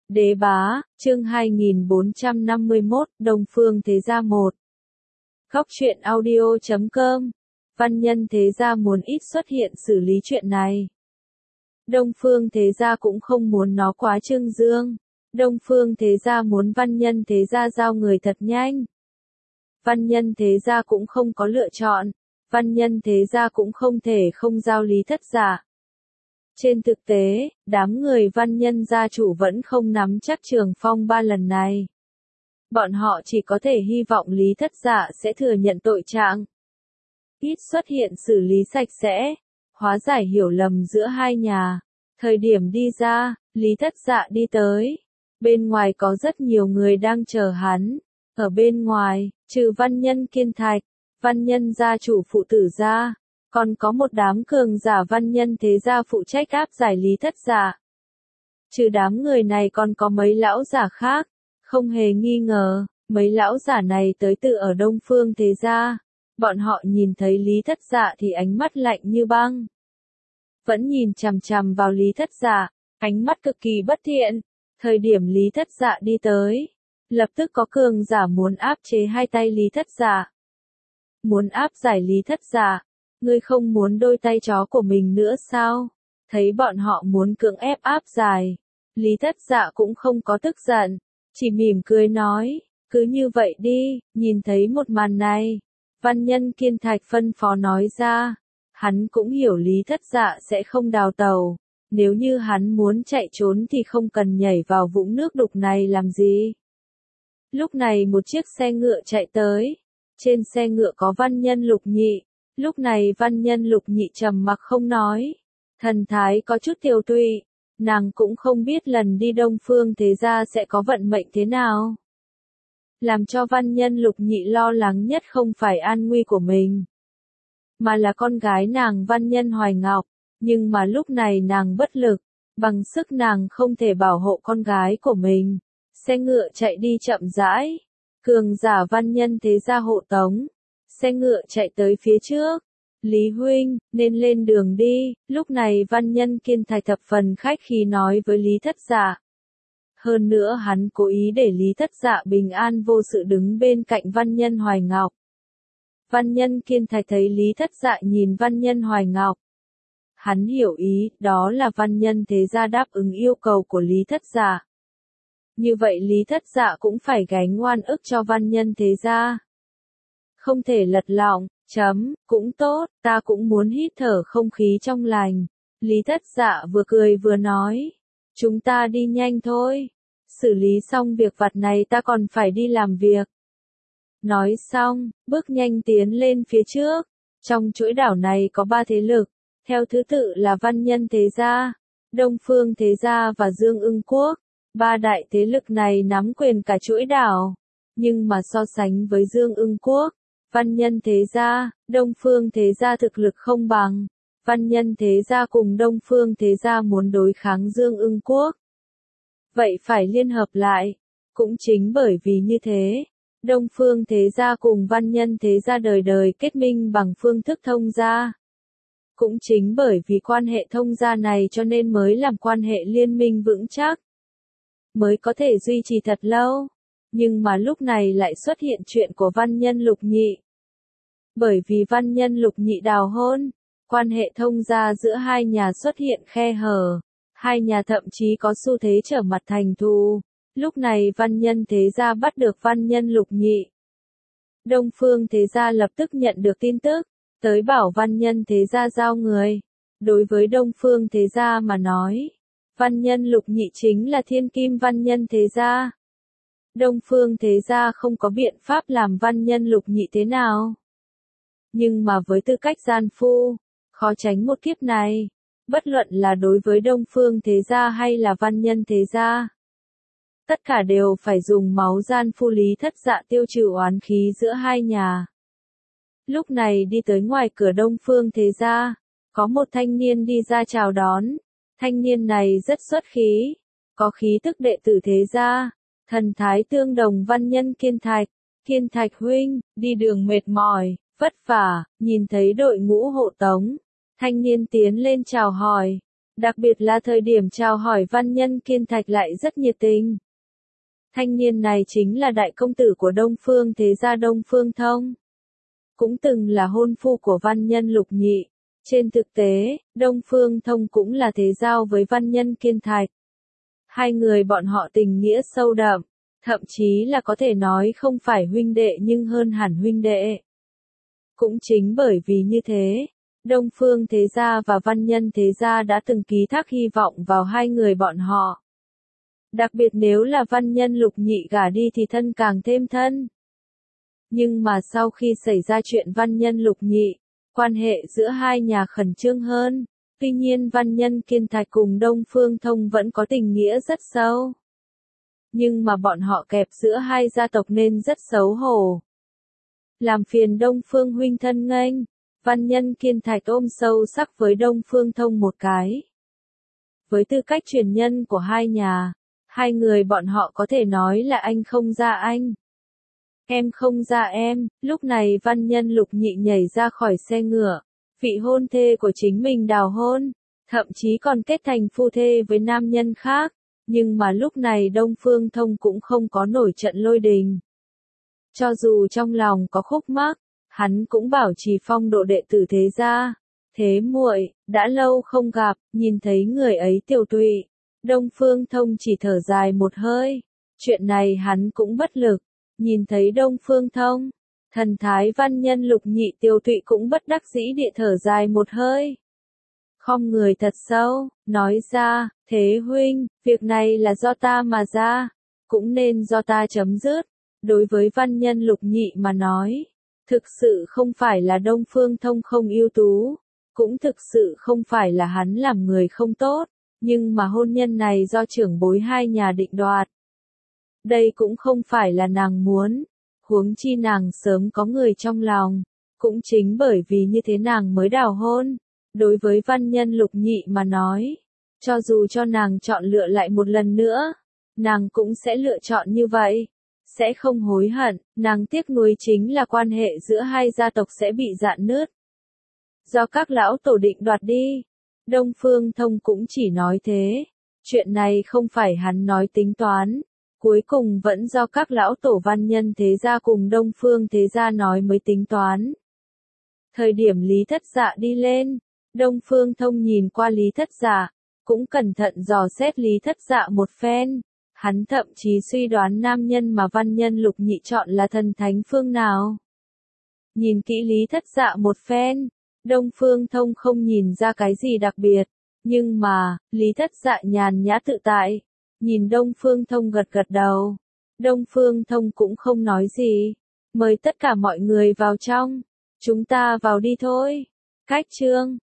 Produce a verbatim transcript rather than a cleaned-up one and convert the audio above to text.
Đế bá, chương hai nghìn bốn trăm năm mươi mốt, Đông Phương Thế Gia một. Góc truyện audio chấm com. Văn Nhân Thế Gia muốn ít xuất hiện xử lý chuyện này. Đông Phương Thế Gia cũng không muốn nó quá trương dương. Đông Phương Thế Gia muốn Văn Nhân Thế Gia giao người thật nhanh. Văn Nhân Thế Gia cũng không có lựa chọn. Văn Nhân Thế Gia cũng không thể không giao Lý Thất Dạ. Trên thực tế, đám người Văn Nhân gia chủ vẫn không nắm chắc Trường Phong ba lần này. Bọn họ chỉ có thể hy vọng Lý Thất Dạ sẽ thừa nhận tội trạng. Ít xuất hiện xử lý sạch sẽ, hóa giải hiểu lầm giữa hai nhà. Thời điểm đi ra, Lý Thất Dạ đi tới. Bên ngoài có rất nhiều người đang chờ hắn. Ở bên ngoài, trừ Văn Nhân Kiên Thạch, Văn Nhân gia chủ phụ tử gia, còn có một đám cường giả Văn Nhân Thế Gia phụ trách áp giải Lý Thất Dạ. Trừ đám người này còn có mấy lão giả khác, không hề nghi ngờ, mấy lão giả này tới từ ở Đông Phương Thế Gia. Bọn họ nhìn thấy Lý Thất Dạ thì ánh mắt lạnh như băng. Vẫn nhìn chằm chằm vào Lý Thất Dạ, ánh mắt cực kỳ bất thiện. Thời điểm Lý Thất Dạ đi tới, lập tức có cường giả muốn áp chế hai tay Lý Thất Dạ. Muốn áp giải Lý Thất Dạ. Ngươi không muốn đôi tay chó của mình nữa sao? Thấy bọn họ muốn cưỡng ép áp giải. Lý Thất Dạ cũng không có tức giận. Chỉ mỉm cười nói, cứ như vậy đi. Nhìn thấy một màn này, Văn Nhân Kiên Thạch phân phó nói ra. Hắn cũng hiểu Lý Thất Dạ sẽ không đào tàu. Nếu như hắn muốn chạy trốn thì không cần nhảy vào vũng nước đục này làm gì. Lúc này một chiếc xe ngựa chạy tới. Trên xe ngựa có Văn Nhân Lục Nhị. Lúc này Văn Nhân Lục Nhị trầm mặc không nói. Thần thái có chút tiều tụy. Nàng cũng không biết lần đi Đông Phương Thế Gia sẽ có vận mệnh thế nào. Làm cho Văn Nhân Lục Nhị lo lắng nhất không phải an nguy của mình, mà là con gái nàng Văn Nhân Hoài Ngọc. Nhưng mà lúc này nàng bất lực. Bằng sức nàng không thể bảo hộ con gái của mình. Xe ngựa chạy đi chậm rãi. Cường giả Văn Nhân Thế Gia hộ tống. Xe ngựa chạy tới phía trước. Lý huynh, nên lên đường đi. Lúc này Văn Nhân Kiên Thạch thập phần khách khí nói với Lý Thất Dạ. Hơn nữa hắn cố ý để Lý Thất Dạ bình an vô sự đứng bên cạnh Văn Nhân Hoài Ngọc. Văn Nhân Kiên Thạch thấy Lý Thất Dạ nhìn Văn Nhân Hoài Ngọc. Hắn hiểu ý, đó là Văn Nhân Thế Gia đáp ứng yêu cầu của Lý Thất Dạ. Như vậy Lý Thất Dạ cũng phải gánh oan ức cho Văn Nhân Thế Gia. Không thể lật lọng, chấm, cũng tốt, ta cũng muốn hít thở không khí trong lành. Lý Thất Dạ vừa cười vừa nói. Chúng ta đi nhanh thôi. Xử lý xong việc vặt này ta còn phải đi làm việc. Nói xong, bước nhanh tiến lên phía trước. Trong chuỗi đảo này có ba thế lực. Theo thứ tự là Văn Nhân Thế Gia, Đông Phương Thế Gia và Dương Ưng Quốc. Ba đại thế lực này nắm quyền cả chuỗi đảo. Nhưng mà so sánh với Dương Ưng Quốc, Văn Nhân Thế Gia, Đông Phương Thế Gia thực lực không bằng. Văn Nhân Thế Gia cùng Đông Phương Thế Gia muốn đối kháng Dương Ưng Quốc. Vậy phải liên hợp lại. Cũng chính bởi vì như thế, Đông Phương Thế Gia cùng Văn Nhân Thế Gia đời đời kết minh bằng phương thức thông gia. Cũng chính bởi vì quan hệ thông gia này cho nên mới làm quan hệ liên minh vững chắc. Mới có thể duy trì thật lâu. Nhưng mà lúc này lại xuất hiện chuyện của Văn Nhân Lục Nhị. Bởi vì Văn Nhân Lục Nhị đào hôn, quan hệ thông gia giữa hai nhà xuất hiện khe hở. Hai nhà thậm chí có xu thế trở mặt thành thù. Lúc này Văn Nhân Thế Gia bắt được Văn Nhân Lục Nhị. Đông Phương Thế Gia lập tức nhận được tin tức, tới bảo Văn Nhân Thế Gia giao người. Đối với Đông Phương Thế Gia mà nói, Văn Nhân Lục Nhị chính là thiên kim Văn Nhân Thế Gia. Đông Phương Thế Gia không có biện pháp làm Văn Nhân Lục Nhị thế nào. Nhưng mà với tư cách gian phu, khó tránh một kiếp này. Bất luận là đối với Đông Phương Thế Gia hay là Văn Nhân Thế Gia, tất cả đều phải dùng máu gian phu Lý Thất Dạ tiêu trừ oán khí giữa hai nhà. Lúc này đi tới ngoài cửa Đông Phương Thế Gia, có một thanh niên đi ra chào đón. Thanh niên này rất xuất khí, có khí tức đệ tử Thế Gia, thần thái tương đồng Văn Nhân Kiên Thạch. Kiên Thạch huynh, đi đường mệt mỏi, vất vả. Nhìn thấy đội ngũ hộ tống, thanh niên tiến lên chào hỏi. Đặc biệt là thời điểm chào hỏi Văn Nhân Kiên Thạch lại rất nhiệt tình. Thanh niên này chính là đại công tử của Đông Phương Thế Gia Đông Phương Thông. Cũng từng là hôn phu của Văn Nhân Lục Nhị. Trên thực tế, Đông Phương Thông cũng là thế giao với Văn Nhân Kiên Thạch. Hai người bọn họ tình nghĩa sâu đậm, thậm chí là có thể nói không phải huynh đệ nhưng hơn hẳn huynh đệ. Cũng chính bởi vì như thế, Đông Phương Thế Gia và Văn Nhân Thế Gia đã từng ký thác hy vọng vào hai người bọn họ. Đặc biệt nếu là Văn Nhân Lục Nhị gả đi thì thân càng thêm thân. Nhưng mà sau khi xảy ra chuyện Văn Nhân Lục Nhị, quan hệ giữa hai nhà khẩn trương hơn. Tuy nhiên Văn Nhân Kiên Thạch cùng Đông Phương Thông vẫn có tình nghĩa rất sâu. Nhưng mà bọn họ kẹp giữa hai gia tộc nên rất xấu hổ. Làm phiền Đông Phương huynh thân nghênh, Văn Nhân Kiên Thạch ôm sâu sắc với Đông Phương Thông một cái. Với tư cách truyền nhân của hai nhà, hai người bọn họ có thể nói là anh không ra anh. Em không ra em, lúc này Văn Nhân Lục Nhị nhảy ra khỏi xe ngựa. Vị hôn thê của chính mình đào hôn, thậm chí còn kết thành phu thê với nam nhân khác, nhưng mà lúc này Đông Phương Thông cũng không có nổi trận lôi đình. Cho dù trong lòng có khúc mắc, hắn cũng bảo trì phong độ đệ tử Thế Gia. Thế muội, đã lâu không gặp, nhìn thấy người ấy tiểu tụy, Đông Phương Thông chỉ thở dài một hơi, chuyện này hắn cũng bất lực, nhìn thấy Đông Phương Thông. Thần thái Văn Nhân Lục Nhị tiêu tụy cũng bất đắc dĩ địa thở dài một hơi. Khom người thật sâu, nói ra, thế huynh, việc này là do ta mà ra, cũng nên do ta chấm dứt. Đối với Văn Nhân Lục Nhị mà nói, thực sự không phải là Đông Phương Thông không ưu tú, cũng thực sự không phải là hắn làm người không tốt, nhưng mà hôn nhân này do trưởng bối hai nhà định đoạt. Đây cũng không phải là nàng muốn. Huống chi nàng sớm có người trong lòng, cũng chính bởi vì như thế nàng mới đào hôn. Đối với Văn Nhân Lục Nhị mà nói, cho dù cho nàng chọn lựa lại một lần nữa, nàng cũng sẽ lựa chọn như vậy, sẽ không hối hận. Nàng tiếc nuối chính là quan hệ giữa hai gia tộc sẽ bị rạn nứt. Do các lão tổ định đoạt đi, Đông Phương Thông cũng chỉ nói thế, chuyện này không phải hắn nói tính toán. Cuối cùng vẫn do các lão tổ Văn Nhân Thế Gia cùng Đông Phương Thế Gia nói mới tính toán. Thời điểm Lý Thất Dạ đi lên, Đông Phương Thông nhìn qua Lý Thất Dạ, cũng cẩn thận dò xét Lý Thất Dạ một phen. Hắn thậm chí suy đoán nam nhân mà Văn Nhân Lục Nhị chọn là thần thánh phương nào. Nhìn kỹ Lý Thất Dạ một phen, Đông Phương Thông không nhìn ra cái gì đặc biệt, nhưng mà, Lý Thất Dạ nhàn nhã tự tại. Nhìn Đông Phương Thông gật gật đầu. Đông Phương Thông cũng không nói gì. Mời tất cả mọi người vào trong. Chúng ta vào đi thôi. Cách chương